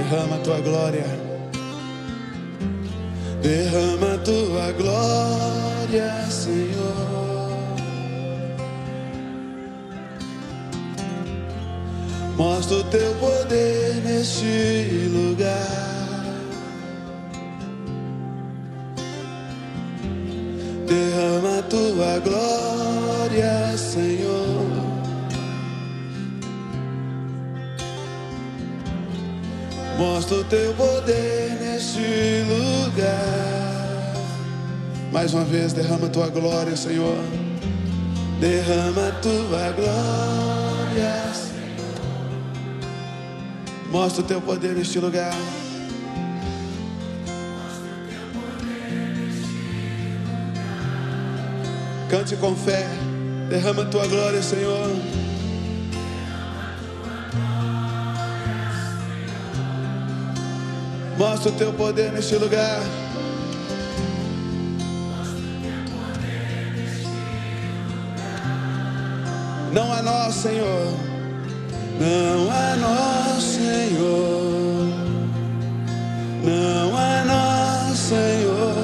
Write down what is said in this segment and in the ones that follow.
Derrama a tua glória. Derrama a tua glória, Senhor. Mostra o teu poder neste lugar. Derrama a tua glória, Senhor. Mostra o teu poder neste lugar. Mais uma vez, derrama a tua glória, Senhor. Derrama a tua glória, Senhor. Mostra o teu poder neste lugar. Cante com fé. Derrama a tua glória, Senhor. Mostra o teu poder neste lugar. Não a nós, Senhor. Não a nós, Senhor. Não a nós, Senhor.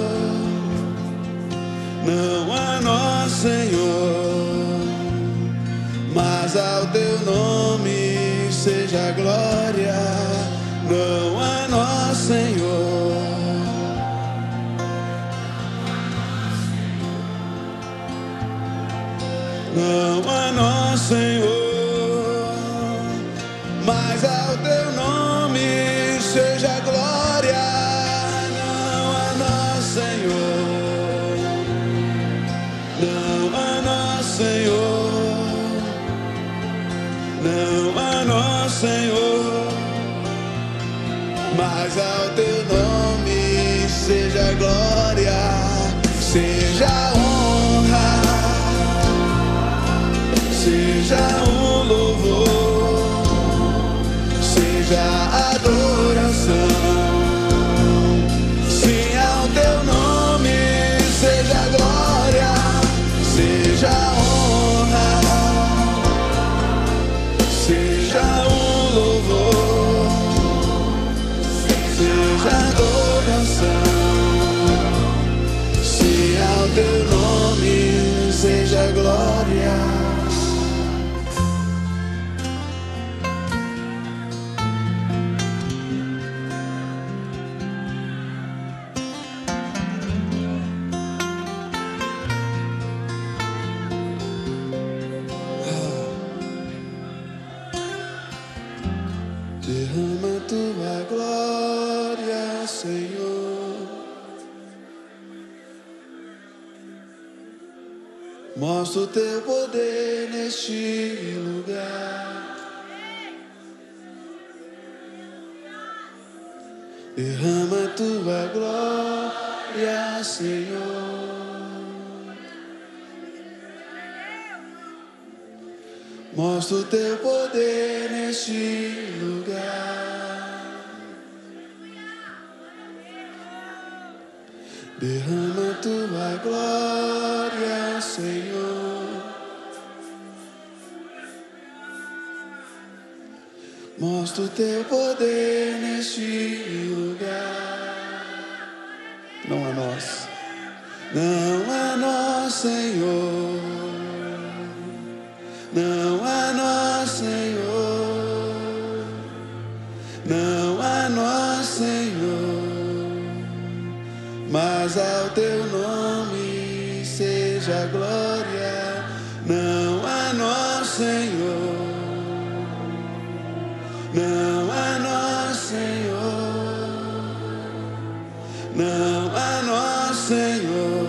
Não a nós, Senhor. Mas ao teu nome seja a glória. Não a nós, Senhor. Não a nós, Senhor. Mas ao teu nome seja a glória. Não a nós, Senhor. Não a nós, Senhor. Não a nós, Senhor. Mas ao teu nome seja a glória, seja a honra, seja o louvor, seja a adoração. Sim, ao teu nome seja a glória, seja a honra, seja o louvor, seja a adoração. Se ao teu nome seja a glória. Derrama a tua glória, Senhor. Mostra o teu poder neste lugar. Derrama a tua glória, Senhor. Mostra o teu poder neste lugar. Derrama a tua glória, Senhor. Mostra o teu poder neste lugar. Não a nós. Não a nós, Senhor. Não a nós, Senhor. Não a nós, Senhor. Mas ao teu nome seja a glória. Não a nós, Senhor. Não a nós, Senhor. Não a nós, Senhor.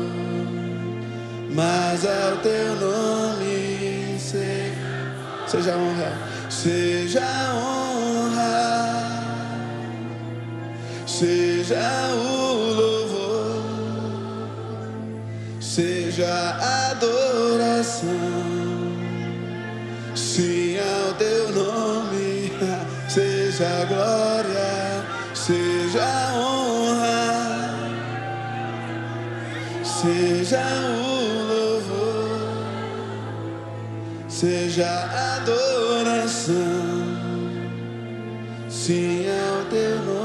Mas ao teu nome seja a honra, seja a honra, seja o louvor, seja a adoração. Sim, ao teu nome seja a glória, seja a honra, seja o louvor, seja a adoração. Sim, é o teu nome.